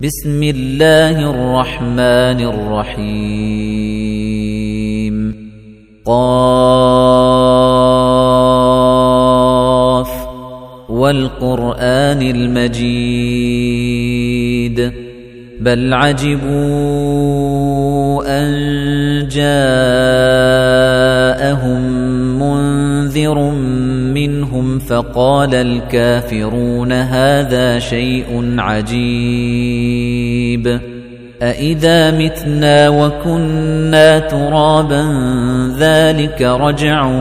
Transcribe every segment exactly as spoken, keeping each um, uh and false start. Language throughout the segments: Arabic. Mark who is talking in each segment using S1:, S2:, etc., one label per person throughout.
S1: بسم الله الرحمن الرحيم قاف والقرآن المجيد بل عجبوا أن جاءهم منذر منهم فقال الكافرون هذا شيء عجيب أإذا متنا وكنا ترابا ذلك رجع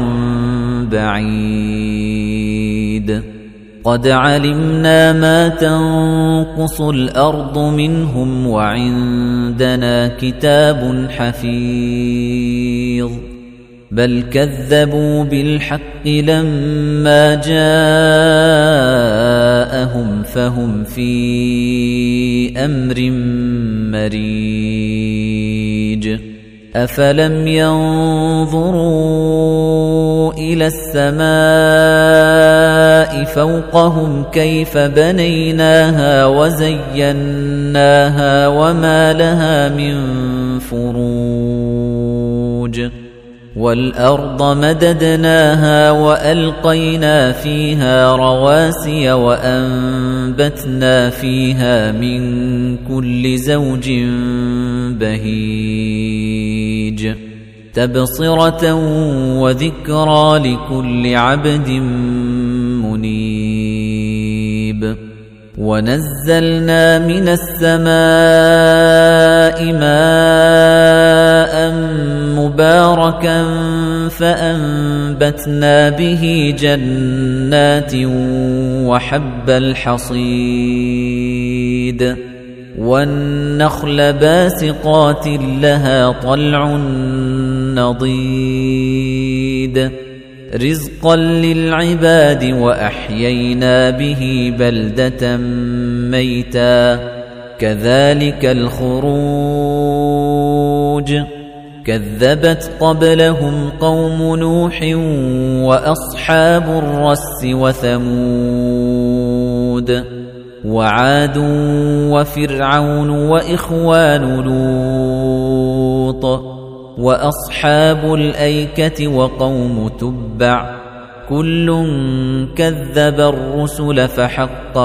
S1: بعيد قد علمنا ما تنقص الأرض منهم وعندنا كتاب حفيظ بل كذبوا بالحق لما جاءهم فهم في أمر مريج أفلم ينظروا إلى السماء فوقهم كيف بنيناها وزيناها وما لها من فروج والأرض مددناها وألقينا فيها رواسي وأنبتنا فيها من كل زوج بهيج تبصرة وذكرى لكل عبد منيب ونزلنا من السماء ماء مباركا فأنبتنا به جنات وحب الحصيد والنخل باسقات لها طلع نضيد رزقا للعباد وأحيينا به بلدة ميتا كذلك الخروج كذبت قبلهم قوم نوح وأصحاب الرس وثمود وعاد وفرعون وإخوان لوط وأصحاب الأيكة وقوم تبع كل كذب الرسل فحق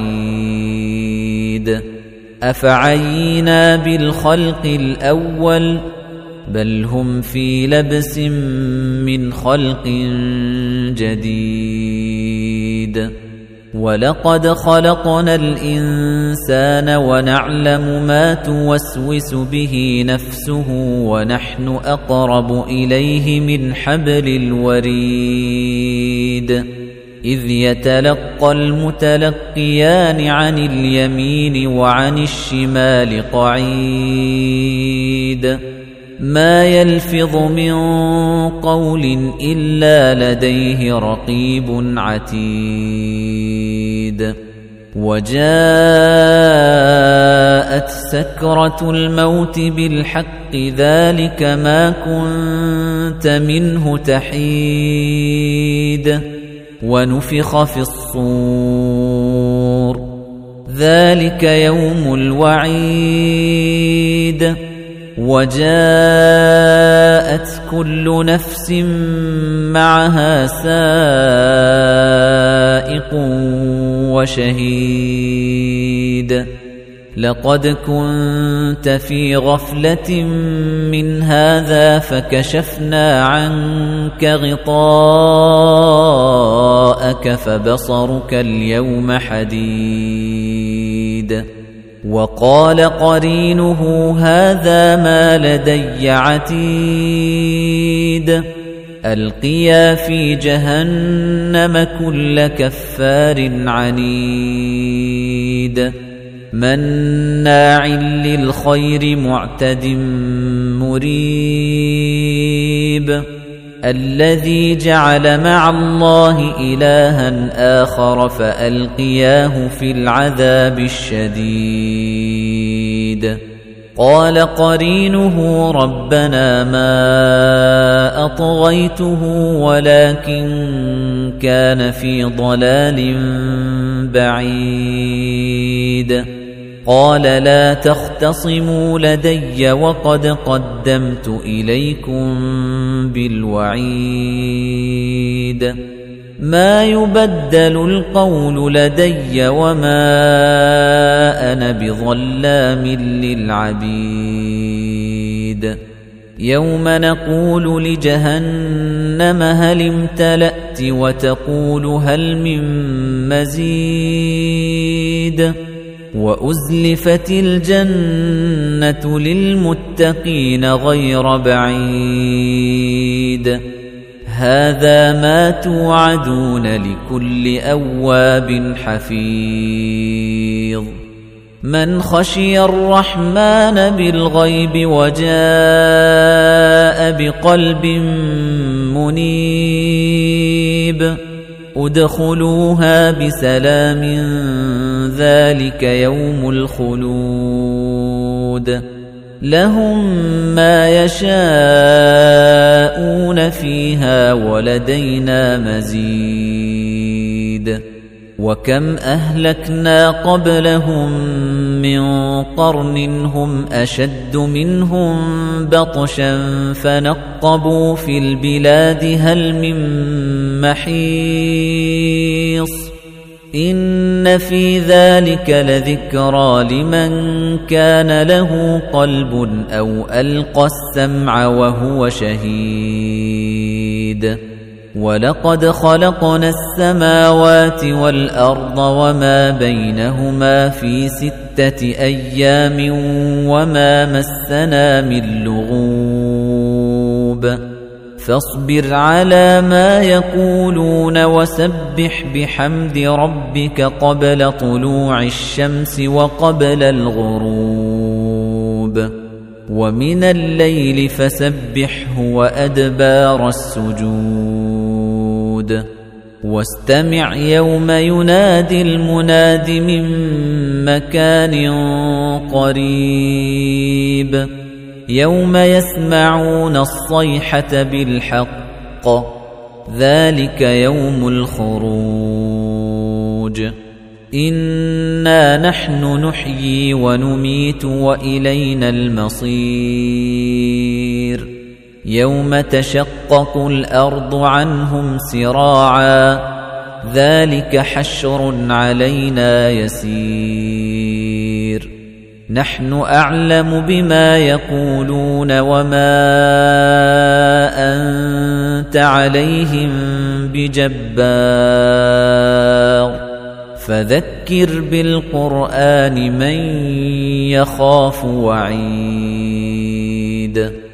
S1: وعيد أفعينا بالخلق الأول بل هم في لبس من خلق جديد ولقد خلقنا الإنسان ونعلم ما توسوس به نفسه ونحن أقرب إليه من حبل الوريد إذ يتلقى المتلقيان عن اليمين وعن الشمال قعيد ما يلفظ من قول إلا لديه رقيب عتيد وجاءت سكرة الموت بالحق ذلك ما كنت منه تحيد ونفخ في الصور ذلك يوم الوعيد وجاءت كل نفس معها سائق وشهيد لقد كنت في غفلة من هذا فكشفنا عنك غطاءك فبصرك اليوم حديد وقال قرينه هذا ما لدي عتيد ألقيا في جهنم كل كفار عنيد مناع للخير معتد مريب الذي جعل مع الله إلها آخر فألقياه في العذاب الشديد قال قرينه ربنا ما أطغيته ولكن كان في ضلال بعيد قال لا تختصموا لدي وقد قدمت إليكم بالوعيد ما يبدل القول لدي وما أنا بظلام للعبيد يوم نقول لجهنم هل امتلأت وتقول هل من مزيد وأزلفت الجنة للمتقين غير بعيد هذا ما توعدون لكل أواب حفيظ من خشي الرحمن بالغيب وجاء بقلب منيب ادخلوها بسلام ذلك يوم الخلود لهم ما يشاءون فيها ولدينا مزيد وكم أهلكنا قبلهم من قرن هم أشد منهم بطشا فنقبوا في البلاد هل من محيص إن في ذلك لذكرى لمن كان له قلب أو ألقى السمع وهو شهيد ولقد خلقنا السماوات والأرض وما بينهما في ستة أيام وما مسنا من لغوب فاصبر على ما يقولون وسبح بحمد ربك قبل طلوع الشمس وقبل الغروب ومن الليل فسبحه وأدبار السجود واستمع يوم ينادي المناد من مكان قريب يوم يسمعون الصيحة بالحق ذلك يوم الخروج إنا نحن نحيي ونميت وإلينا المصير يوم تشقق الأرض عنهم سراعا ذلك حشر علينا يسير نحن أعلم بما يقولون وما أنت عليهم بجبار فذكر بالقرآن من يخاف وعيد